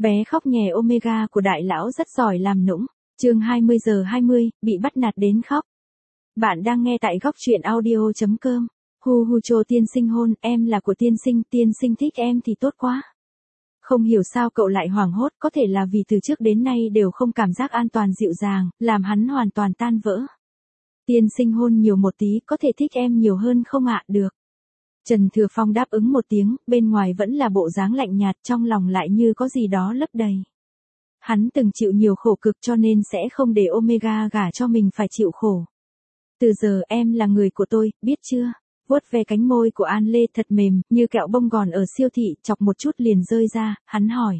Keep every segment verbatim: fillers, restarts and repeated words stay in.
Bé khóc nhè Omega của đại lão rất giỏi làm nũng. Chương hai mươi giờ hai mươi, bị bắt nạt đến khóc. Bạn đang nghe tại góc truyện audio chấm com. Hu hu chô tiên sinh hôn, em là của tiên sinh, tiên sinh thích em thì tốt quá. Không hiểu sao cậu lại hoảng hốt, có thể là vì từ trước đến nay đều không cảm giác an toàn dịu dàng, làm hắn hoàn toàn tan vỡ. Tiên sinh hôn nhiều một tí, có thể thích em nhiều hơn không ạ? Được. Trần Thừa Phong đáp ứng một tiếng, bên ngoài vẫn là bộ dáng lạnh nhạt, trong lòng lại như có gì đó lấp đầy. Hắn từng chịu nhiều khổ cực cho nên sẽ không để Omega gả cho mình phải chịu khổ. Từ giờ em là người của tôi, biết chưa? Vuốt ve cánh môi của An Lê thật mềm, như kẹo bông gòn ở siêu thị, chọc một chút liền rơi ra, hắn hỏi.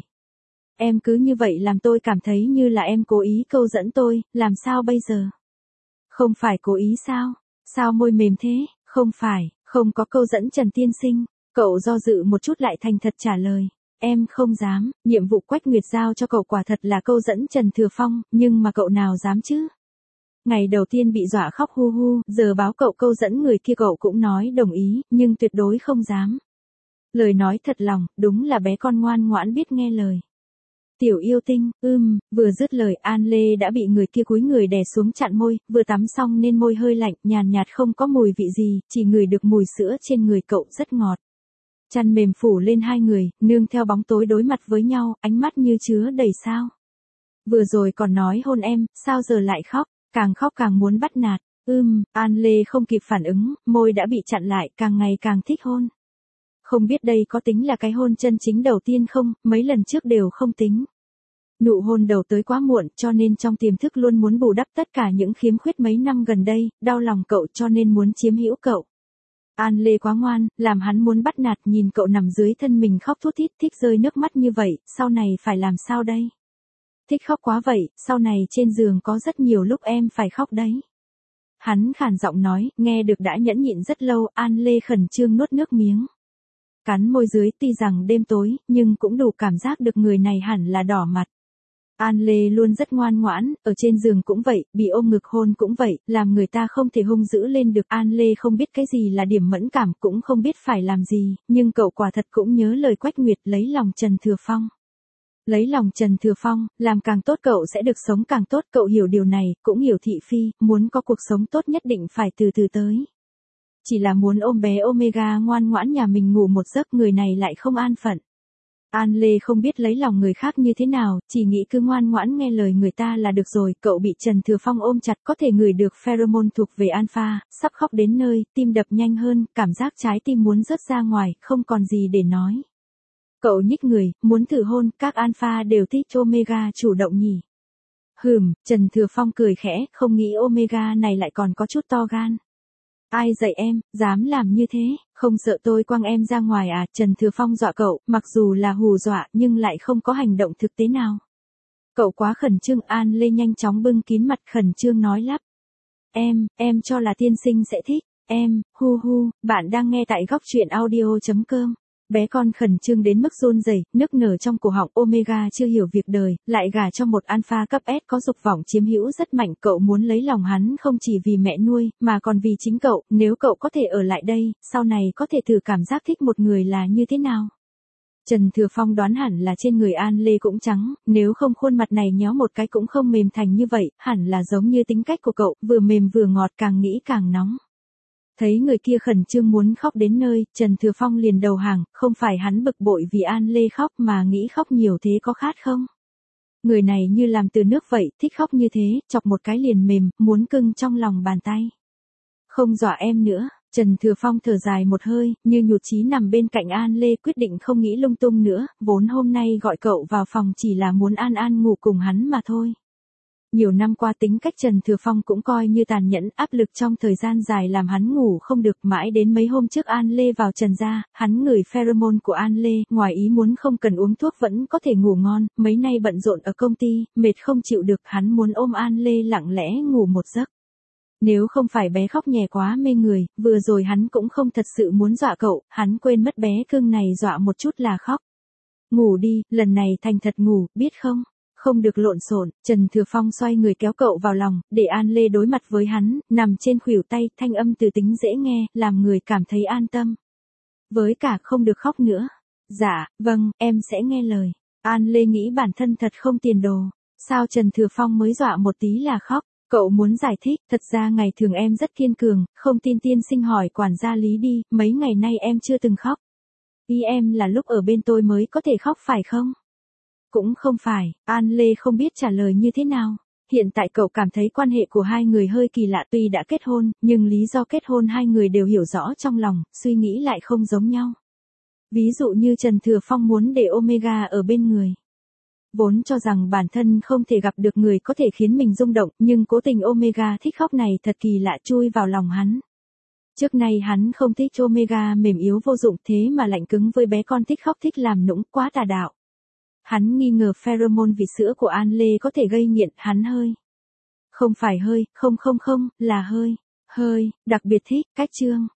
Em cứ như vậy làm tôi cảm thấy như là em cố ý câu dẫn tôi, làm sao bây giờ? Không phải cố ý sao? Sao môi mềm thế? Không phải, không có câu dẫn Trần tiên sinh. Cậu do dự một chút lại thành thật trả lời. Em không dám, nhiệm vụ Quách Nguyệt giao cho cậu quả thật là câu dẫn Trần Thừa Phong, nhưng mà cậu nào dám chứ? Ngày đầu tiên bị dọa khóc hu hu, giờ báo cậu câu dẫn người kia cậu cũng nói đồng ý, nhưng tuyệt đối không dám. Lời nói thật lòng, đúng là bé con ngoan ngoãn biết nghe lời. Tiểu yêu tinh, ưm, vừa dứt lời An Lê đã bị người kia cúi người đè xuống chặn môi, vừa tắm xong nên môi hơi lạnh, nhàn nhạt không có mùi vị gì, chỉ ngửi được mùi sữa trên người cậu rất ngọt. Chăn mềm phủ lên hai người, nương theo bóng tối đối mặt với nhau, ánh mắt như chứa đầy sao. Vừa rồi còn nói hôn em, sao giờ lại khóc, càng khóc càng muốn bắt nạt, ưm, An Lê không kịp phản ứng, môi đã bị chặn lại, càng ngày càng thích hôn. Không biết đây có tính là cái hôn chân chính đầu tiên không, mấy lần trước đều không tính. Nụ hôn đầu tới quá muộn cho nên trong tiềm thức luôn muốn bù đắp tất cả những khiếm khuyết mấy năm gần đây, đau lòng cậu cho nên muốn chiếm hữu cậu. An Lê quá ngoan, làm hắn muốn bắt nạt nhìn cậu nằm dưới thân mình khóc thút thít thích rơi nước mắt như vậy, sau này phải làm sao đây? Thích khóc quá vậy, sau này trên giường có rất nhiều lúc em phải khóc đấy. Hắn khàn giọng nói, nghe được đã nhẫn nhịn rất lâu, An Lê khẩn trương nuốt nước miếng. Cắn môi dưới tuy rằng đêm tối, nhưng cũng đủ cảm giác được người này hẳn là đỏ mặt. An Lê luôn rất ngoan ngoãn, ở trên giường cũng vậy, bị ôm ngực hôn cũng vậy, làm người ta không thể hung dữ lên được. An Lê không biết cái gì là điểm mẫn cảm, cũng không biết phải làm gì, nhưng cậu quả thật cũng nhớ lời Quách Nguyệt lấy lòng Trần Thừa Phong. Lấy lòng Trần Thừa Phong, làm càng tốt cậu sẽ được sống càng tốt, cậu hiểu điều này, cũng hiểu thị phi, muốn có cuộc sống tốt nhất định phải từ từ tới. Chỉ là muốn ôm bé Omega ngoan ngoãn nhà mình ngủ một giấc, người này lại không an phận. An Lê không biết lấy lòng người khác như thế nào, chỉ nghĩ cứ ngoan ngoãn nghe lời người ta là được rồi. Cậu bị Trần Thừa Phong ôm chặt, có thể ngửi được pheromone thuộc về alpha, sắp khóc đến nơi, tim đập nhanh hơn, cảm giác trái tim muốn rớt ra ngoài, không còn gì để nói. Cậu nhích người, muốn thử hôn, các alpha đều thích Omega chủ động nhỉ. Hừm, Trần Thừa Phong cười khẽ, không nghĩ Omega này lại còn có chút to gan. Ai dạy em, dám làm như thế, không sợ tôi quăng em ra ngoài à? Trần Thừa Phong dọa cậu, mặc dù là hù dọa nhưng lại không có hành động thực tế nào. Cậu quá khẩn trương. An Lê nhanh chóng bưng kín mặt khẩn trương nói lắp. Em, em cho là tiên sinh sẽ thích, em, hu hu, bạn đang nghe tại góc truyện audio chấm com. Bé con khẩn trương đến mức run rẩy, nức nở trong cổ họng. Omega chưa hiểu việc đời, lại gả cho một alpha cấp S có dục vọng chiếm hữu rất mạnh. Cậu muốn lấy lòng hắn không chỉ vì mẹ nuôi, mà còn vì chính cậu. Nếu cậu có thể ở lại đây, sau này có thể thử cảm giác thích một người là như thế nào. Trần Thừa Phong đoán hẳn là trên người An Lê cũng trắng, nếu không khuôn mặt này nhéo một cái cũng không mềm thành như vậy, hẳn là giống như tính cách của cậu, vừa mềm vừa ngọt, càng nghĩ càng nóng. Thấy người kia khẩn trương muốn khóc đến nơi, Trần Thừa Phong liền đầu hàng, không phải hắn bực bội vì An Lê khóc mà nghĩ khóc nhiều thế có khát không? Người này như làm từ nước vậy, thích khóc như thế, chọc một cái liền mềm, muốn cưng trong lòng bàn tay. Không dọa em nữa, Trần Thừa Phong thở dài một hơi, như nhụt chí nằm bên cạnh An Lê quyết định không nghĩ lung tung nữa, vốn hôm nay gọi cậu vào phòng chỉ là muốn An An ngủ cùng hắn mà thôi. Nhiều năm qua tính cách Trần Thừa Phong cũng coi như tàn nhẫn, áp lực trong thời gian dài làm hắn ngủ không được, mãi đến mấy hôm trước An Lê vào Trần gia, hắn ngửi pheromone của An Lê, ngoài ý muốn không cần uống thuốc vẫn có thể ngủ ngon, mấy nay bận rộn ở công ty, mệt không chịu được, hắn muốn ôm An Lê lặng lẽ ngủ một giấc. Nếu không phải bé khóc nhè quá mê người, vừa rồi hắn cũng không thật sự muốn dọa cậu, hắn quên mất bé cưng này dọa một chút là khóc. Ngủ đi, lần này thành thật ngủ, biết không? Không được lộn xộn. Trần Thừa Phong xoay người kéo cậu vào lòng, để An Lê đối mặt với hắn, nằm trên khuỷu tay, thanh âm từ tính dễ nghe, làm người cảm thấy an tâm. Với cả không được khóc nữa. Dạ, vâng, em sẽ nghe lời. An Lê nghĩ bản thân thật không tiền đồ. Sao Trần Thừa Phong mới dọa một tí là khóc? Cậu muốn giải thích, thật ra ngày thường em rất kiên cường, không tin tiên sinh hỏi quản gia Lý đi, mấy ngày nay em chưa từng khóc. Ý em là lúc ở bên tôi mới có thể khóc phải không? Cũng không phải, An Lê không biết trả lời như thế nào. Hiện tại cậu cảm thấy quan hệ của hai người hơi kỳ lạ, tuy đã kết hôn, nhưng lý do kết hôn hai người đều hiểu rõ trong lòng, suy nghĩ lại không giống nhau. Ví dụ như Trần Thừa Phong muốn để Omega ở bên người. Vốn cho rằng bản thân không thể gặp được người có thể khiến mình rung động, nhưng cố tình Omega thích khóc này thật kỳ lạ chui vào lòng hắn. Trước nay hắn không thích Omega mềm yếu vô dụng, thế mà lạnh cứng với bé con thích khóc thích làm nũng, quá tà đạo. Hắn nghi ngờ pheromone vị sữa của An Lê có thể gây nghiện, hắn hơi. Không phải hơi, không không không, là hơi, hơi, đặc biệt thích, cách trương.